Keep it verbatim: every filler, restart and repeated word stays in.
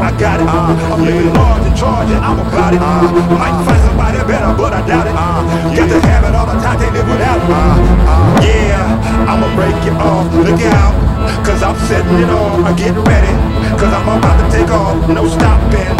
I got it. Uh, I'm living large and charging, I'm about it. Uh, might find somebody better, but I doubt it. Uh, got to have it all the time, can't live without it. Uh, uh, yeah, I'ma break it off, look out. Cause I'm setting it off, I'm getting ready. Cause I'm about to take off, no stopping.